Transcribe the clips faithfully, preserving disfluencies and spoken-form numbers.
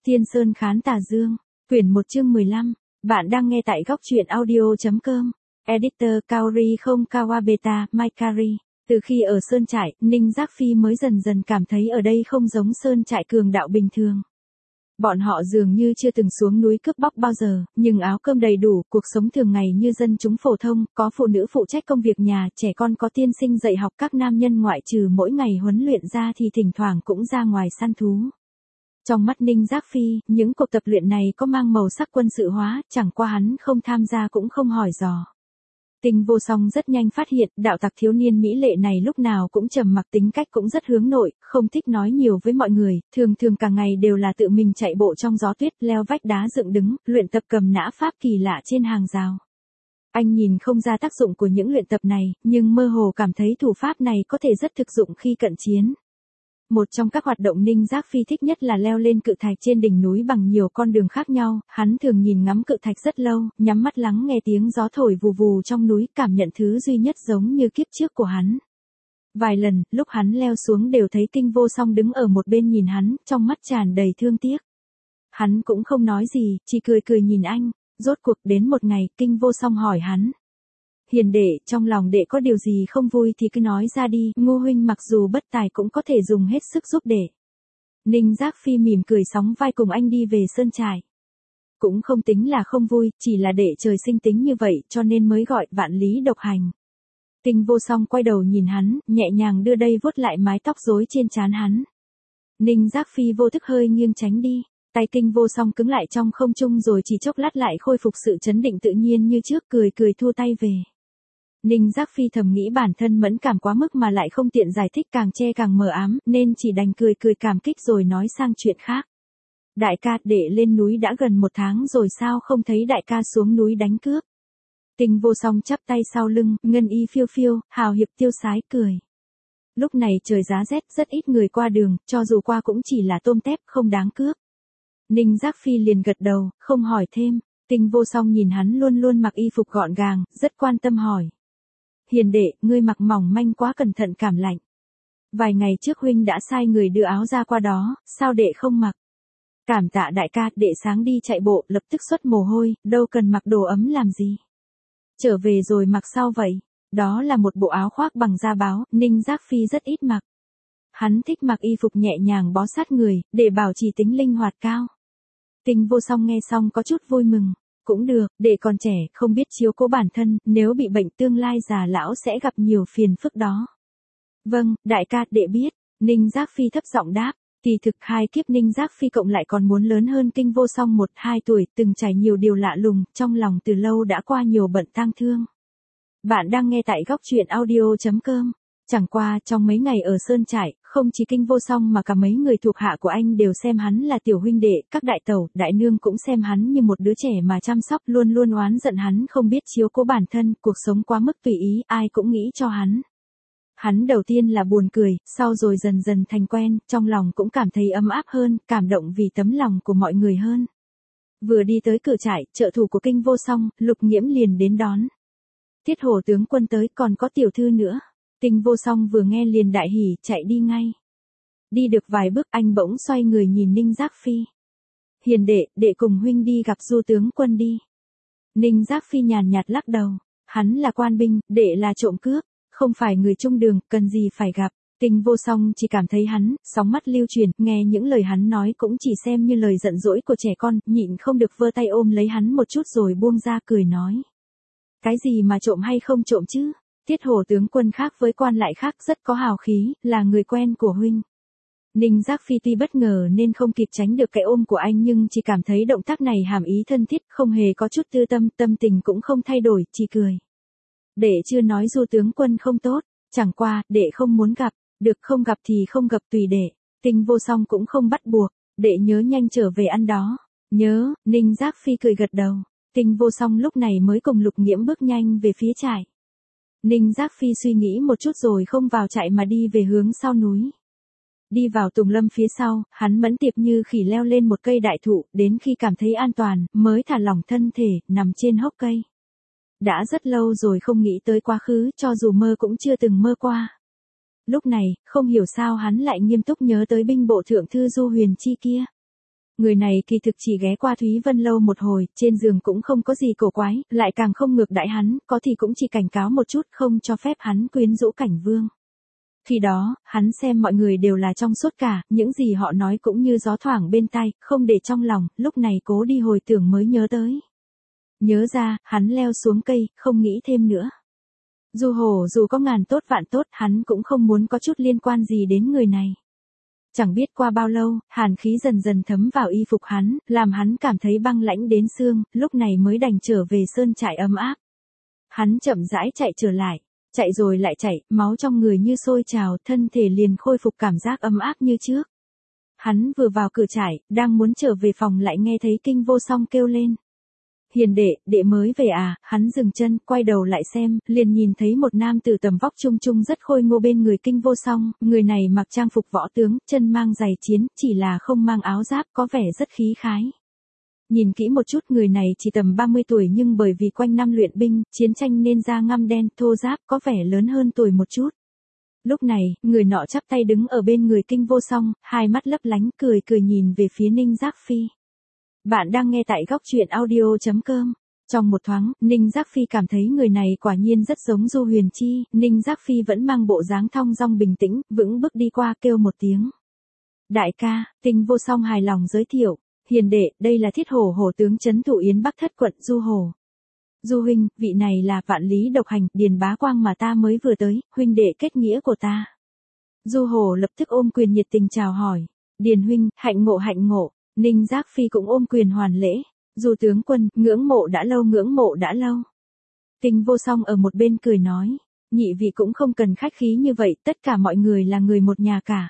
Thiên Sơn Khán Tà Dương, quyển một chương mười lăm, bạn đang nghe tại góc truyện audio.com, editor Kaori không Kawabeta, Maikari. Từ khi ở Sơn Trại, Ninh Giác Phi mới dần dần cảm thấy ở đây không giống Sơn Trại cường đạo bình thường. Bọn họ dường như chưa từng xuống núi cướp bóc bao giờ, nhưng áo cơm đầy đủ, cuộc sống thường ngày như dân chúng phổ thông, có phụ nữ phụ trách công việc nhà, trẻ con có tiên sinh dạy học, các nam nhân ngoại trừ mỗi ngày huấn luyện ra thì thỉnh thoảng cũng ra ngoài săn thú. Trong mắt Ninh Giác Phi, những cuộc tập luyện này có mang màu sắc quân sự hóa, chẳng qua hắn không tham gia cũng không hỏi dò. Tinh Vô Song rất nhanh phát hiện, đạo tặc thiếu niên mỹ lệ này lúc nào cũng trầm mặc, tính cách cũng rất hướng nội, không thích nói nhiều với mọi người, thường thường cả ngày đều là tự mình chạy bộ trong gió tuyết, leo vách đá dựng đứng, luyện tập cầm nã pháp kỳ lạ trên hàng rào. Anh nhìn không ra tác dụng của những luyện tập này, nhưng mơ hồ cảm thấy thủ pháp này có thể rất thực dụng khi cận chiến. Một trong các hoạt động Ninh Giác Phi thích nhất là leo lên cự thạch trên đỉnh núi bằng nhiều con đường khác nhau, hắn thường nhìn ngắm cự thạch rất lâu, nhắm mắt lắng nghe tiếng gió thổi vù vù trong núi, cảm nhận thứ duy nhất giống như kiếp trước của hắn. Vài lần, lúc hắn leo xuống đều thấy Tinh Vô Song đứng ở một bên nhìn hắn, trong mắt tràn đầy thương tiếc. Hắn cũng không nói gì, chỉ cười cười nhìn anh, rốt cuộc đến một ngày, Tinh Vô Song hỏi hắn. Hiền đệ, trong lòng đệ có điều gì không vui thì cứ nói ra đi, Ngô huynh mặc dù bất tài cũng có thể dùng hết sức giúp đệ. Ninh Giác Phi mỉm cười sóng vai cùng anh đi về Sơn Trại. Cũng không tính là không vui, chỉ là đệ trời sinh tính như vậy cho nên mới gọi vạn lý độc hành. Tinh Vô Song quay đầu nhìn hắn, nhẹ nhàng đưa đây vuốt lại mái tóc rối trên trán hắn. Ninh Giác Phi vô thức hơi nghiêng tránh đi. Tay Tinh Vô Song cứng lại trong không trung rồi chỉ chốc lát lại khôi phục sự chấn định tự nhiên như trước, cười cười thu tay về. Ninh Giác Phi thầm nghĩ bản thân mẫn cảm quá mức mà lại không tiện giải thích, càng che càng mờ ám, nên chỉ đành cười cười cảm kích rồi nói sang chuyện khác. Đại ca, đệ lên núi đã gần một tháng rồi sao không thấy đại ca xuống núi đánh cướp? Tinh Vô Song chắp tay sau lưng, ngân y phiêu phiêu, hào hiệp tiêu sái cười. Lúc này trời giá rét, rất ít người qua đường, cho dù qua cũng chỉ là tôm tép, không đáng cướp. Ninh Giác Phi liền gật đầu, không hỏi thêm. Tinh Vô Song nhìn hắn luôn luôn mặc y phục gọn gàng, rất quan tâm hỏi. Hiền đệ, ngươi mặc mỏng manh quá, cẩn thận cảm lạnh. Vài ngày trước huynh đã sai người đưa áo ra qua đó, sao đệ không mặc? Cảm tạ đại ca, đệ sáng đi chạy bộ, lập tức xuất mồ hôi, đâu cần mặc đồ ấm làm gì. Trở về rồi mặc sao vậy? Đó là một bộ áo khoác bằng da báo, Ninh Giác Phi rất ít mặc. Hắn thích mặc y phục nhẹ nhàng bó sát người, để bảo trì tính linh hoạt cao. Tinh Vô Song nghe xong có chút vui mừng. Cũng được, đệ còn trẻ, không biết chiếu cố bản thân, nếu bị bệnh tương lai già lão sẽ gặp nhiều phiền phức đó. Vâng, đại ca, đệ biết. Ninh Giác Phi thấp giọng đáp. Kỳ thực hai kiếp Ninh Giác Phi cộng lại còn muốn lớn hơn Tinh Vô Song một hai tuổi, từng trải nhiều điều lạ lùng, trong lòng từ lâu đã qua nhiều bận tang thương. Bạn đang nghe tại góc truyện audio.com. Chẳng qua, trong mấy ngày ở Sơn Trại, không chỉ Tinh Vô Song mà cả mấy người thuộc hạ của anh đều xem hắn là tiểu huynh đệ, các đại tẩu, đại nương cũng xem hắn như một đứa trẻ mà chăm sóc, luôn luôn oán giận hắn không biết chiếu cố bản thân, cuộc sống quá mức tùy ý, ai cũng nghĩ cho hắn. Hắn đầu tiên là buồn cười, sau rồi dần dần thành quen, trong lòng cũng cảm thấy ấm áp hơn, cảm động vì tấm lòng của mọi người hơn. Vừa đi tới cửa trại, trợ thủ của Tinh Vô Song, Lục Nghiễm liền đến đón. Tiết Hổ tướng quân tới, còn có tiểu thư nữa. Tinh Vô Song vừa nghe liền đại hỉ, chạy đi ngay. Đi được vài bước anh bỗng xoay người nhìn Ninh Giác Phi. Hiền đệ, đệ cùng huynh đi gặp Du tướng quân đi. Ninh Giác Phi nhàn nhạt lắc đầu. Hắn là quan binh, đệ là trộm cướp, không phải người trung đường, cần gì phải gặp. Tinh Vô Song chỉ cảm thấy hắn, sóng mắt lưu truyền, nghe những lời hắn nói cũng chỉ xem như lời giận dỗi của trẻ con, nhịn không được vơ tay ôm lấy hắn một chút rồi buông ra cười nói. Cái gì mà trộm hay không trộm chứ? Tiết Hổ tướng quân khác với quan lại khác, rất có hào khí, là người quen của huynh. Ninh Giác Phi tuy bất ngờ nên không kịp tránh được cái ôm của anh, nhưng chỉ cảm thấy động tác này hàm ý thân thiết, không hề có chút tư tâm, tâm tình cũng không thay đổi, chỉ cười. Đệ chưa nói Du tướng quân không tốt, chẳng qua, đệ không muốn gặp, được không gặp thì không gặp tùy đệ. Tinh Vô Song cũng không bắt buộc, đệ nhớ nhanh trở về ăn đó. Nhớ, Ninh Giác Phi cười gật đầu. Tinh Vô Song lúc này mới cùng Lục Nghiễm bước nhanh về phía trại. Ninh Giác Phi suy nghĩ một chút rồi không vào trại mà đi về hướng sau núi. Đi vào tùng lâm phía sau, hắn mẫn tiệp như khỉ leo lên một cây đại thụ, đến khi cảm thấy an toàn, mới thả lỏng thân thể, nằm trên hốc cây. Đã rất lâu rồi không nghĩ tới quá khứ, cho dù mơ cũng chưa từng mơ qua. Lúc này, không hiểu sao hắn lại nghiêm túc nhớ tới binh bộ thượng thư Du Huyền Chi kia. Người này kỳ thực chỉ ghé qua Thúy Vân Lâu một hồi, trên giường cũng không có gì cổ quái, lại càng không ngược đãi hắn, có thì cũng chỉ cảnh cáo một chút không cho phép hắn quyến rũ Cảnh Vương. Khi đó, hắn xem mọi người đều là trong suốt cả, những gì họ nói cũng như gió thoảng bên tai, không để trong lòng, lúc này cố đi hồi tưởng mới nhớ tới. Nhớ ra, hắn leo xuống cây, không nghĩ thêm nữa. Du Hổ dù có ngàn tốt vạn tốt, hắn cũng không muốn có chút liên quan gì đến người này. Chẳng biết qua bao lâu, hàn khí dần dần thấm vào y phục hắn, làm hắn cảm thấy băng lãnh đến xương, lúc này mới đành trở về sơn trại ấm áp. Hắn chậm rãi chạy trở lại, chạy rồi lại chạy, máu trong người như sôi trào, thân thể liền khôi phục cảm giác ấm áp như trước. Hắn vừa vào cửa trại, đang muốn trở về phòng lại nghe thấy Kinh Vô Song kêu lên. Hiền đệ, đệ mới về à, hắn dừng chân, quay đầu lại xem, liền nhìn thấy một nam tử tầm vóc trung trung rất khôi ngô bên người Kinh Vô Song, người này mặc trang phục võ tướng, chân mang giày chiến, chỉ là không mang áo giáp, có vẻ rất khí khái. Nhìn kỹ một chút, người này chỉ tầm ba mươi tuổi nhưng bởi vì quanh năm luyện binh, chiến tranh nên da ngăm đen, thô ráp, có vẻ lớn hơn tuổi một chút. Lúc này, người nọ chắp tay đứng ở bên người Kinh Vô Song, hai mắt lấp lánh, cười cười nhìn về phía Ninh Giác Phi. Bạn đang nghe tại góc truyện audio chấm com. Trong một thoáng, Ninh Giác Phi cảm thấy người này quả nhiên rất giống Du Huyền Chi, Ninh Giác Phi vẫn mang bộ dáng thong dong bình tĩnh, vững bước đi qua kêu một tiếng. Đại ca, Kinh Vô Song hài lòng giới thiệu, hiền đệ, đây là Thiết Hổ hổ tướng trấn thủ Yến Bắc Thất quận Du Hổ. Du huynh, vị này là Vạn Lý Độc Hành, Điền Bá Quang mà ta mới vừa tới, huynh đệ kết nghĩa của ta. Du Hổ lập tức ôm quyền nhiệt tình chào hỏi. Điền huynh, hạnh ngộ hạnh ngộ. Ninh Giác Phi cũng ôm quyền hoàn lễ. Du tướng quân, ngưỡng mộ đã lâu ngưỡng mộ đã lâu. Kinh Vô Song ở một bên cười nói, nhị vị cũng không cần khách khí như vậy, tất cả mọi người là người một nhà cả.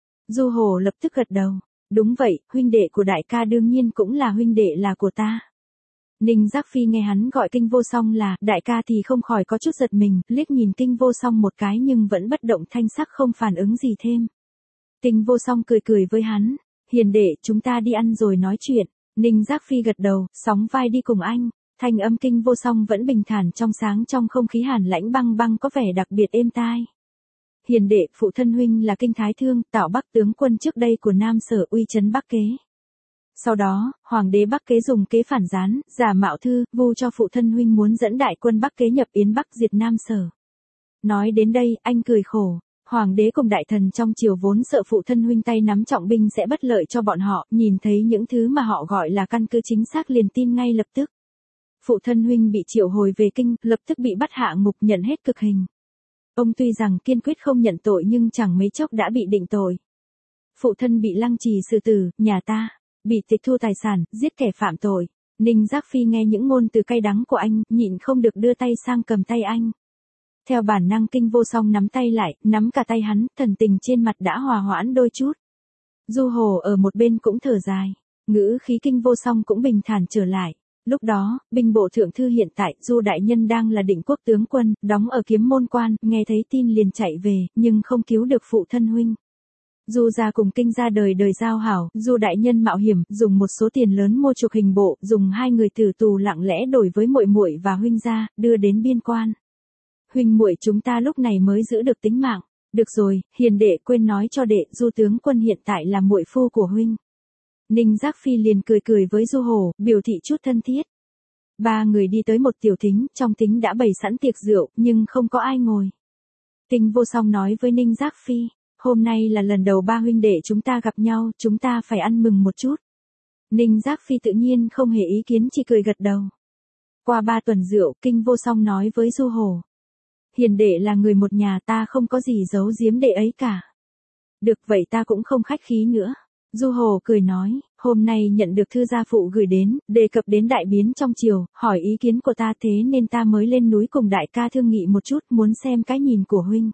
Du Hổ lập tức gật đầu, đúng vậy, huynh đệ của đại ca đương nhiên cũng là huynh đệ là của ta. Ninh Giác Phi nghe hắn gọi Kinh Vô Song là đại ca thì không khỏi có chút giật mình, liếc nhìn Kinh Vô Song một cái nhưng vẫn bất động thanh sắc không phản ứng gì thêm. Kinh Vô Song cười cười với hắn, hiền đệ, chúng ta đi ăn rồi nói chuyện. Ninh Giác Phi gật đầu, sóng vai đi cùng anh. Thanh âm Kinh Vô Song vẫn bình thản trong sáng, trong không khí hàn lãnh băng băng có vẻ đặc biệt êm tai. Hiền đệ, phụ thân huynh là Kinh Thái Thương, Tảo Bắc tướng quân trước đây của Nam Sở uy trấn Bắc Kế. Sau đó, hoàng đế Bắc Kế dùng kế phản gián, giả mạo thư, vu cho phụ thân huynh muốn dẫn đại quân Bắc Kế nhập Yến Bắc diệt Nam Sở. Nói đến đây, anh cười khổ. Hoàng đế cùng đại thần trong triều vốn sợ phụ thân huynh tay nắm trọng binh sẽ bất lợi cho bọn họ, nhìn thấy những thứ mà họ gọi là căn cứ chính xác liền tin ngay lập tức. Phụ thân huynh bị triệu hồi về kinh, lập tức bị bắt hạ ngục nhận hết cực hình. Ông tuy rằng kiên quyết không nhận tội nhưng chẳng mấy chốc đã bị định tội. Phụ thân bị lăng trì xử tử, nhà ta bị tịch thu tài sản, giết kẻ phạm tội. Ninh Giác Phi nghe những ngôn từ cay đắng của anh, nhịn không được đưa tay sang cầm tay anh. Theo bản năng Kinh Vô Song nắm tay lại, nắm cả tay hắn, thần tình trên mặt đã hòa hoãn đôi chút. Du Hổ ở một bên cũng thở dài, ngữ khí Kinh Vô Song cũng bình thản trở lại. Lúc đó, binh bộ thượng thư hiện tại, Du đại nhân đang là Định Quốc tướng quân, đóng ở Kiếm Môn quan, nghe thấy tin liền chạy về, nhưng không cứu được phụ thân huynh. Du gia cùng Kinh gia đời đời giao hảo, Du đại nhân mạo hiểm, dùng một số tiền lớn mua chuộc hình bộ, dùng hai người tử tù lặng lẽ đổi với muội muội và huynh gia, đưa đến biên quan. Huynh muội chúng ta lúc này mới giữ được tính mạng. Được rồi, hiền đệ quên nói cho đệ, Du tướng quân hiện tại là muội phu của huynh. Ninh Giác Phi liền cười cười với Du Hổ, biểu thị chút thân thiết. Ba người đi tới một tiểu thính, trong thính đã bày sẵn tiệc rượu, nhưng không có ai ngồi. Kinh Vô Song nói với Ninh Giác Phi, hôm nay là lần đầu ba huynh đệ chúng ta gặp nhau, chúng ta phải ăn mừng một chút. Ninh Giác Phi tự nhiên không hề ý kiến, chỉ cười gật đầu. Qua ba tuần rượu, Kinh Vô Song nói với Du Hổ, hiền đệ là người một nhà, ta không có gì giấu giếm đệ ấy cả. Được vậy ta cũng không khách khí nữa. Du Hổ cười nói, hôm nay nhận được thư gia phụ gửi đến, đề cập đến đại biến trong triều, hỏi ý kiến của ta thế nên ta mới lên núi cùng đại ca thương nghị một chút, muốn xem cái nhìn của huynh.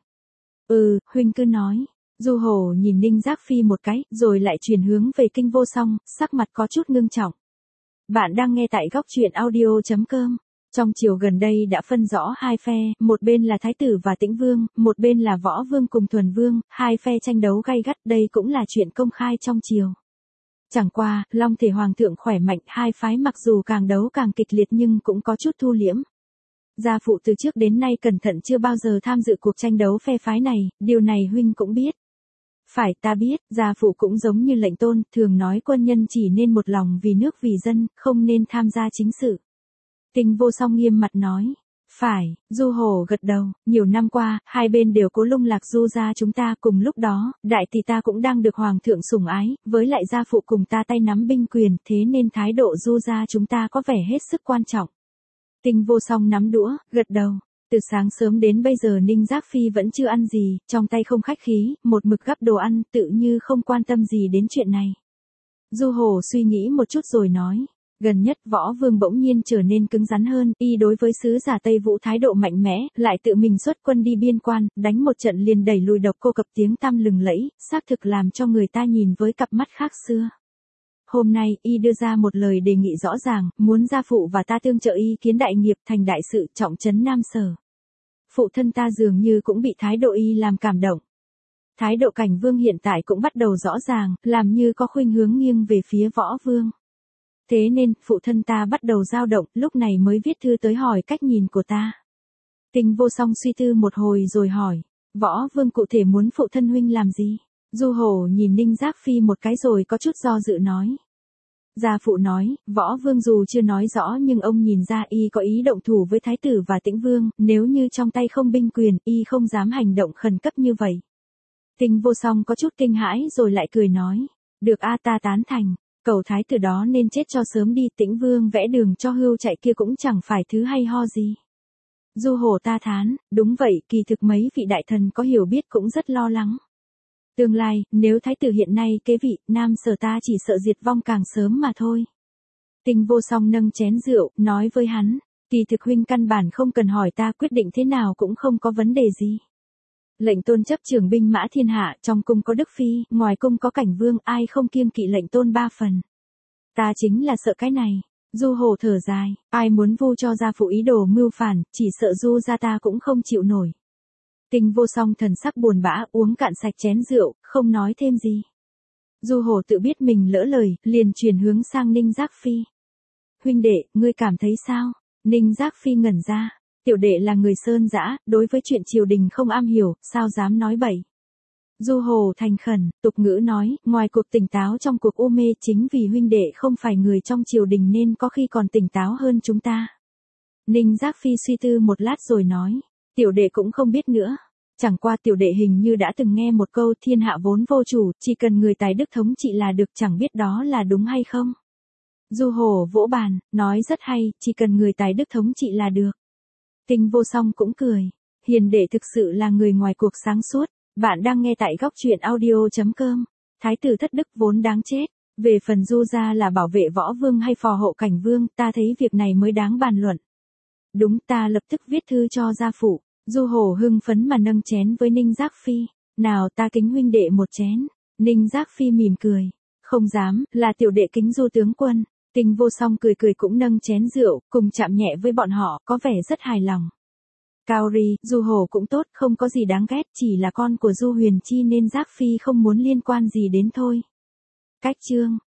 Ừ, huynh cứ nói. Du Hổ nhìn Ninh Giác Phi một cái, rồi lại chuyển hướng về Kinh Vô Song, sắc mặt có chút ngưng trọng. Bạn đang nghe tại góc truyện audio chấm com. Trong triều gần đây đã phân rõ hai phe, một bên là Thái tử và Tĩnh Vương, một bên là Võ Vương cùng Thuần Vương, hai phe tranh đấu gay gắt, đây cũng là chuyện công khai trong triều. Chẳng qua, Long Thể Hoàng thượng khỏe mạnh, hai phái mặc dù càng đấu càng kịch liệt nhưng cũng có chút thu liễm. Gia phụ từ trước đến nay cẩn thận chưa bao giờ tham dự cuộc tranh đấu phe phái này, điều này huynh cũng biết. Phải, ta biết, gia phụ cũng giống như lệnh tôn, thường nói quân nhân chỉ nên một lòng vì nước vì dân, không nên tham gia chính sự. Tinh Vô Song nghiêm mặt nói. Phải, Du Hổ gật đầu, nhiều năm qua, hai bên đều cố lung lạc Du gia chúng ta, cùng lúc đó, đại tỷ ta cũng đang được hoàng thượng sủng ái, với lại gia phụ cùng ta tay nắm binh quyền, thế nên thái độ Du gia chúng ta có vẻ hết sức quan trọng. Tinh Vô Song nắm đũa, gật đầu. Từ sáng sớm đến bây giờ Ninh Giác Phi vẫn chưa ăn gì, trong tay không khách khí, một mực gắp đồ ăn, tự như không quan tâm gì đến chuyện này. Du Hổ suy nghĩ một chút rồi nói. Gần nhất Võ Vương bỗng nhiên trở nên cứng rắn hơn, y đối với sứ giả Tây Vũ thái độ mạnh mẽ, lại tự mình xuất quân đi biên quan, đánh một trận liền đẩy lùi độc cô cập tiếng tăm lừng lẫy, xác thực làm cho người ta nhìn với cặp mắt khác xưa. Hôm nay, y đưa ra một lời đề nghị rõ ràng, muốn gia phụ và ta tương trợ y kiến đại nghiệp thành đại sự trọng trấn Nam Sở. Phụ thân ta dường như cũng bị thái độ y làm cảm động. Thái độ Cảnh Vương hiện tại cũng bắt đầu rõ ràng, làm như có khuynh hướng nghiêng về phía Võ Vương. Thế nên, phụ thân ta bắt đầu dao động, lúc này mới viết thư tới hỏi cách nhìn của ta. Tinh Vô Song suy tư một hồi rồi hỏi, Võ Vương cụ thể muốn phụ thân huynh làm gì? Du Hổ nhìn Ninh Giác Phi một cái rồi có chút do dự nói. Gia phụ nói, Võ Vương dù chưa nói rõ nhưng ông nhìn ra y có ý động thủ với Thái tử và Tĩnh Vương, nếu như trong tay không binh quyền, y không dám hành động khẩn cấp như vậy. Tinh Vô Song có chút kinh hãi rồi lại cười nói, được a ta tán thành. Cầu thái tử đó nên chết cho sớm đi, Tĩnh Vương vẽ đường cho hươu chạy kia cũng chẳng phải thứ hay ho gì. Du Hổ ta thán, đúng vậy, kỳ thực mấy vị đại thần có hiểu biết cũng rất lo lắng. Tương lai, nếu thái tử hiện nay kế vị, Nam Sở ta chỉ sợ diệt vong càng sớm mà thôi. Tinh Vô Song nâng chén rượu, nói với hắn, kỳ thực huynh căn bản không cần hỏi ta, quyết định thế nào cũng không có vấn đề gì. Lệnh tôn chấp trưởng binh mã thiên hạ, trong cung có Đức Phi, ngoài cung có Cảnh Vương, ai không kiêng kỵ lệnh tôn ba phần. Ta chính là sợ cái này. Du Hổ thở dài, ai muốn vu cho gia phụ ý đồ mưu phản, chỉ sợ Du gia ta cũng không chịu nổi. Tinh Vô Song thần sắc buồn bã, uống cạn sạch chén rượu, không nói thêm gì. Du Hổ tự biết mình lỡ lời, liền chuyển hướng sang Ninh Giác Phi. Huynh đệ, ngươi cảm thấy sao? Ninh Giác Phi ngẩn ra. Tiểu đệ là người sơn dã, đối với chuyện triều đình không am hiểu, sao dám nói bậy. Du Hổ thành khẩn, tục ngữ nói, ngoài cuộc tỉnh táo trong cuộc u mê, chính vì huynh đệ không phải người trong triều đình nên có khi còn tỉnh táo hơn chúng ta. Ninh Giác Phi suy tư một lát rồi nói, tiểu đệ cũng không biết nữa. Chẳng qua tiểu đệ hình như đã từng nghe một câu thiên hạ vốn vô chủ, chỉ cần người tài đức thống trị là được, chẳng biết đó là đúng hay không. Du Hổ vỗ bàn, nói rất hay, chỉ cần người tài đức thống trị là được. Tinh Vô Song cũng cười. Hiền đệ thực sự là người ngoài cuộc sáng suốt. Bạn đang nghe tại góc truyện audio chấm com. Thái tử thất đức vốn đáng chết. Về phần Du gia là bảo vệ Võ Vương hay phò hộ Cảnh Vương, ta thấy việc này mới đáng bàn luận. Đúng, ta lập tức viết thư cho gia phụ. Du Hổ hưng phấn mà nâng chén với Ninh Giác Phi. Nào ta kính huynh đệ một chén. Ninh Giác Phi mỉm cười. Không dám, là tiểu đệ kính Du tướng quân. Tinh Vô Song cười cười cũng nâng chén rượu, cùng chạm nhẹ với bọn họ, có vẻ rất hài lòng. Cao Ri, Du Hổ cũng tốt, không có gì đáng ghét, chỉ là con của Du Huyền Chi nên Giác Phi không muốn liên quan gì đến thôi. Cách chương